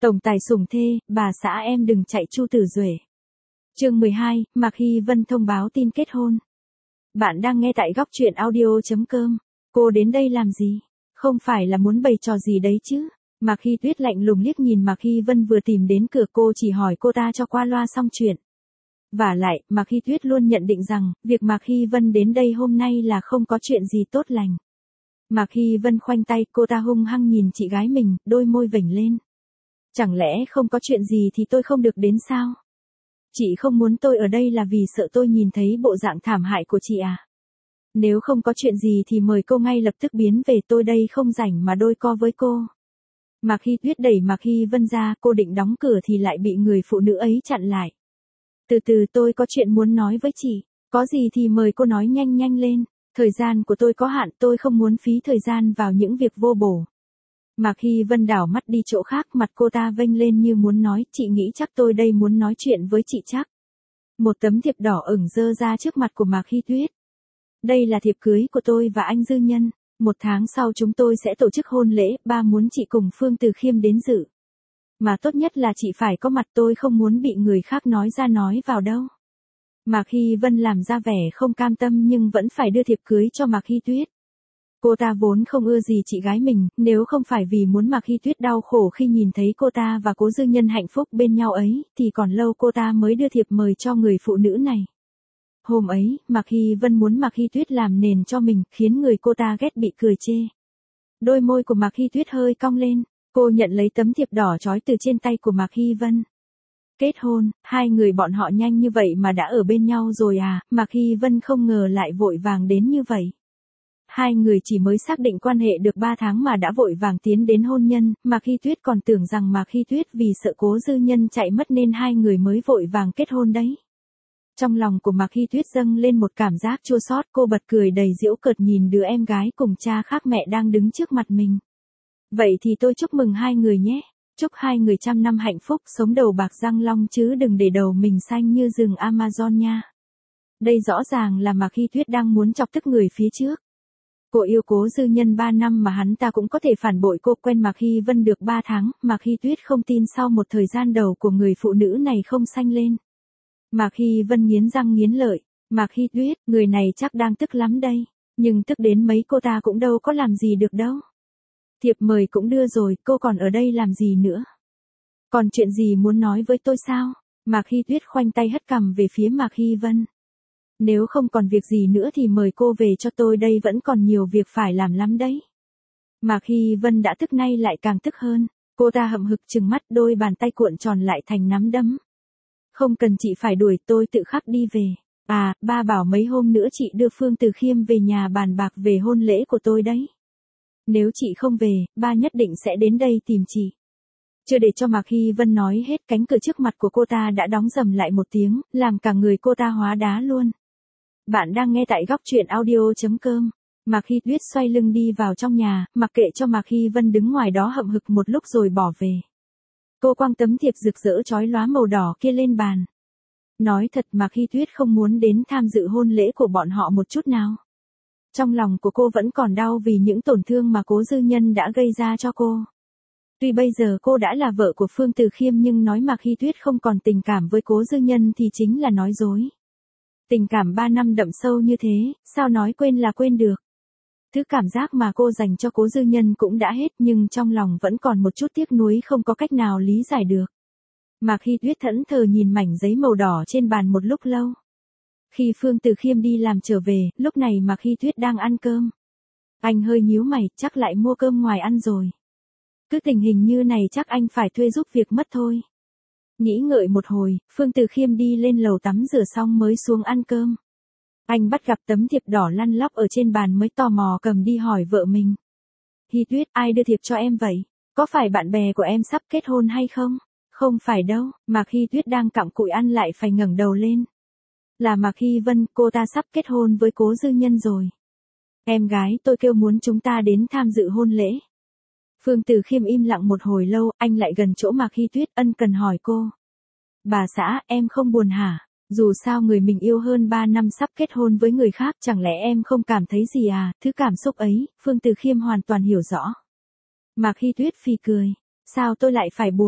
Tổng tài sủng thê, bà xã em đừng chạy Chu Tử Duệ. Chương 12, Mạc Hy Vân thông báo tin kết hôn. Bạn đang nghe tại góc truyện audio.com. Cô đến đây làm gì? Không phải là muốn bày trò gì đấy chứ? Mạc Hy Tuyết lạnh lùng liếc nhìn Mạc Hy Vân vừa tìm đến cửa, cô chỉ hỏi cô ta cho qua loa xong chuyện. Vả lại, Mạc Hy Tuyết luôn nhận định rằng, việc Mạc Hy Vân đến đây hôm nay là không có chuyện gì tốt lành. Mạc Hy Vân khoanh tay, cô ta hung hăng nhìn chị gái mình, đôi môi vểnh lên. Chẳng lẽ không có chuyện gì thì tôi không được đến sao? Chị không muốn tôi ở đây là vì sợ tôi nhìn thấy bộ dạng thảm hại của chị à? Nếu không có chuyện gì thì mời cô ngay lập tức biến về, tôi đây không rảnh mà đôi co với cô. Mạc Hy Tuyết đẩy Mạc Hy Vân ra, cô định đóng cửa thì lại bị người phụ nữ ấy chặn lại. Từ từ, tôi có chuyện muốn nói với chị, có gì thì mời cô nói nhanh nhanh lên, thời gian của tôi có hạn, tôi không muốn phí thời gian vào những việc vô bổ. Mạc Hy Vân đảo mắt đi chỗ khác, mặt cô ta vênh lên như muốn nói, chị nghĩ chắc tôi đây muốn nói chuyện với chị chắc. Một tấm thiệp đỏ ửng dơ ra trước mặt của Mạc Hy Tuyết. Đây là thiệp cưới của tôi và anh Dư Nhân, 1 tháng sau chúng tôi sẽ tổ chức hôn lễ, ba muốn chị cùng Phương Từ Khiêm đến dự. Mà tốt nhất là chị phải có mặt, tôi không muốn bị người khác nói ra nói vào đâu. Mạc Hy Vân làm ra vẻ không cam tâm nhưng vẫn phải đưa thiệp cưới cho Mạc Hy Tuyết. Cô ta vốn không ưa gì chị gái mình, nếu không phải vì muốn Mạc Hy Tuyết đau khổ khi nhìn thấy cô ta và Cố Dư Nhân hạnh phúc bên nhau ấy, thì còn lâu cô ta mới đưa thiệp mời cho người phụ nữ này. Hôm ấy, Mạc Hy Vân muốn Mạc Hy Tuyết làm nền cho mình, khiến người cô ta ghét bị cười chê. Đôi môi của Mạc Hy Tuyết hơi cong lên, cô nhận lấy tấm thiệp đỏ trói từ trên tay của Mạc Hy Vân. Kết hôn, hai người bọn họ nhanh như vậy mà đã ở bên nhau rồi à? Mạc Hy Vân không ngờ lại vội vàng đến như vậy. Hai người chỉ mới xác định quan hệ được 3 tháng mà đã vội vàng tiến đến hôn nhân, Mạc Hy Tuyết còn tưởng rằng Mạc Hy Tuyết vì sợ Cố Dư Nhân chạy mất nên hai người mới vội vàng kết hôn đấy. Trong lòng của Mạc Hy Tuyết dâng lên một cảm giác chua xót, cô bật cười đầy giễu cợt nhìn đứa em gái cùng cha khác mẹ đang đứng trước mặt mình. Vậy thì tôi chúc mừng hai người nhé, chúc hai người trăm năm hạnh phúc, sống đầu bạc răng long chứ đừng để đầu mình xanh như rừng Amazon nha. Đây rõ ràng là Mạc Hy Tuyết đang muốn chọc tức người phía trước. Cô yêu Cố Dư Nhân 3 năm mà hắn ta cũng có thể phản bội cô, quen Mạc Hy Vân được 3 tháng, Mạc Hy Tuyết không tin sau một thời gian đầu của người phụ nữ này không xanh lên. Mạc Hy Vân nghiến răng nghiến lợi, Mạc Hy Tuyết, người này chắc đang tức lắm đây, nhưng tức đến mấy cô ta cũng đâu có làm gì được đâu. Thiệp mời cũng đưa rồi, cô còn ở đây làm gì nữa? Còn chuyện gì muốn nói với tôi sao? Mạc Hy Tuyết khoanh tay hất cằm về phía Mạc Hy Vân. Nếu không còn việc gì nữa thì mời cô về cho tôi, đây vẫn còn nhiều việc phải làm lắm đấy. Mạc Hy Vân đã tức nay lại càng tức hơn, cô ta hậm hực trừng mắt, đôi bàn tay cuộn tròn lại thành nắm đấm. Không cần chị phải đuổi, tôi tự khắc đi về. À, ba bảo mấy hôm nữa chị đưa Phương Từ Khiêm về nhà bàn bạc về hôn lễ của tôi đấy. Nếu chị không về, ba nhất định sẽ đến đây tìm chị. Chưa để cho Mạc Hy Vân nói hết, cánh cửa trước mặt của cô ta đã đóng rầm lại một tiếng, làm cả người cô ta hóa đá luôn. Bạn đang nghe tại góc truyện audio.com. Mạc Hy Tuyết xoay lưng đi vào trong nhà, mặc kệ cho Mạc Hy Vân đứng ngoài đó hậm hực một lúc rồi bỏ về. Cô quăng tấm thiệp rực rỡ chói lóa màu đỏ kia lên bàn. Nói thật, Mạc Hy Tuyết không muốn đến tham dự hôn lễ của bọn họ một chút nào. Trong lòng của cô vẫn còn đau vì những tổn thương mà Cố Dư Nhân đã gây ra cho cô. Tuy bây giờ cô đã là vợ của Phương Từ Khiêm nhưng nói Mạc Hy Tuyết không còn tình cảm với Cố Dư Nhân thì chính là nói dối. Tình cảm 3 năm đậm sâu như thế, sao nói quên là quên được. Thứ cảm giác mà cô dành cho Cố Dư Nhân cũng đã hết nhưng trong lòng vẫn còn một chút tiếc nuối không có cách nào lý giải được. Mạc Hy Tuyết thẫn thờ nhìn mảnh giấy màu đỏ trên bàn một lúc lâu. Khi Phương Từ Khiêm đi làm trở về, lúc này Mạc Hy Tuyết đang ăn cơm. Anh hơi nhíu mày, chắc lại mua cơm ngoài ăn rồi. Cứ tình hình như này chắc anh phải thuê giúp việc mất thôi. Nghĩ ngợi một hồi, Phương Từ Khiêm đi lên lầu tắm rửa xong mới xuống ăn cơm. Anh bắt gặp tấm thiệp đỏ lăn lóc ở trên bàn mới tò mò cầm đi hỏi vợ mình. Hy Tuyết, ai đưa thiệp cho em vậy? Có phải bạn bè của em sắp kết hôn hay không? Không phải đâu, Mạc Hy Tuyết đang cặm cụi ăn lại phải ngẩng đầu lên. Là Mạc Hy Vân, cô ta sắp kết hôn với Cố Dư Nhân rồi. Em gái tôi kêu muốn chúng ta đến tham dự hôn lễ. Phương Từ Khiêm im lặng một hồi lâu, anh lại gần chỗ Mạc Hy Tuyết ân cần hỏi cô. Bà xã, em không buồn hả? Dù sao người mình yêu hơn 3 năm sắp kết hôn với người khác, chẳng lẽ em không cảm thấy gì à? Thứ cảm xúc ấy, Phương Từ Khiêm hoàn toàn hiểu rõ. Mạc Hy Tuyết phì cười. Sao tôi lại phải buồn?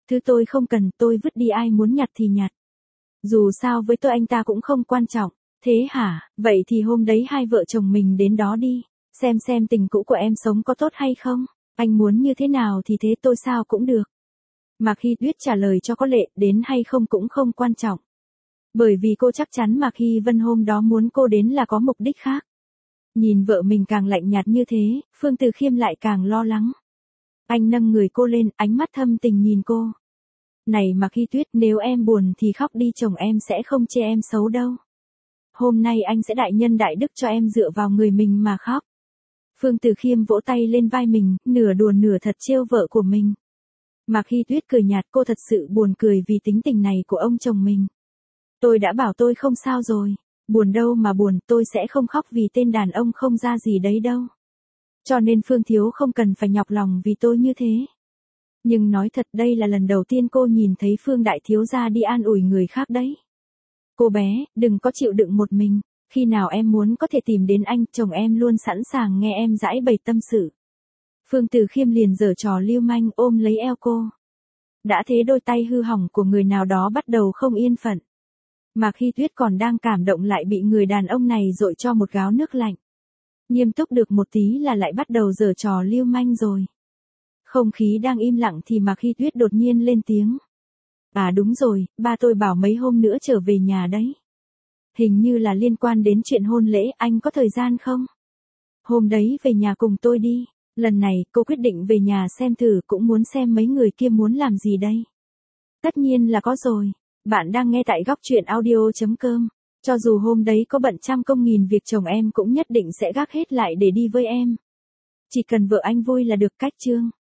Thứ tôi không cần tôi vứt đi, ai muốn nhặt thì nhặt. Dù sao với tôi anh ta cũng không quan trọng. Thế hả, vậy thì hôm đấy hai vợ chồng mình đến đó đi, xem tình cũ của em sống có tốt hay không. Anh muốn như thế nào thì thế, tôi sao cũng được. Mạc Hy Tuyết trả lời cho có lệ, đến hay không cũng không quan trọng. Bởi vì cô chắc chắn Mạc Hy Vân hôm đó muốn cô đến là có mục đích khác. Nhìn vợ mình càng lạnh nhạt như thế, Phương Từ Khiêm lại càng lo lắng. Anh nâng người cô lên, ánh mắt thâm tình nhìn cô. Này Mạc Hy Tuyết, nếu em buồn thì khóc đi, chồng em sẽ không chê em xấu đâu. Hôm nay anh sẽ đại nhân đại đức cho em dựa vào người mình mà khóc. Phương Từ Khiêm vỗ tay lên vai mình, nửa đùa nửa thật trêu vợ của mình. Mạc Hy Tuyết cười nhạt, cô thật sự buồn cười vì tính tình này của ông chồng mình. Tôi đã bảo tôi không sao rồi. Buồn đâu mà buồn, tôi sẽ không khóc vì tên đàn ông không ra gì đấy đâu. Cho nên Phương thiếu không cần phải nhọc lòng vì tôi như thế. Nhưng nói thật đây là lần đầu tiên cô nhìn thấy Phương đại thiếu gia đi an ủi người khác đấy. Cô bé, đừng có chịu đựng một mình. Khi nào em muốn có thể tìm đến anh, chồng em luôn sẵn sàng nghe em giải bày tâm sự. Phương Từ Khiêm liền giở trò lưu manh ôm lấy eo cô. Đã thế đôi tay hư hỏng của người nào đó bắt đầu không yên phận. Mạc Hy Tuyết còn đang cảm động lại bị người đàn ông này dội cho một gáo nước lạnh. Nghiêm túc được một tí là lại bắt đầu giở trò lưu manh rồi. Không khí đang im lặng thì Mạc Hy Tuyết đột nhiên lên tiếng. À đúng rồi, ba tôi bảo mấy hôm nữa trở về nhà đấy. Hình như là liên quan đến chuyện hôn lễ, anh có thời gian không? Hôm đấy về nhà cùng tôi đi. Lần này cô quyết định về nhà xem thử, cũng muốn xem mấy người kia muốn làm gì đây. Tất nhiên là có rồi. Bạn đang nghe tại góc truyện audio.com. Cho dù hôm đấy có bận trăm công nghìn việc, chồng em cũng nhất định sẽ gác hết lại để đi với em. Chỉ cần vợ anh vui là được. Cách chương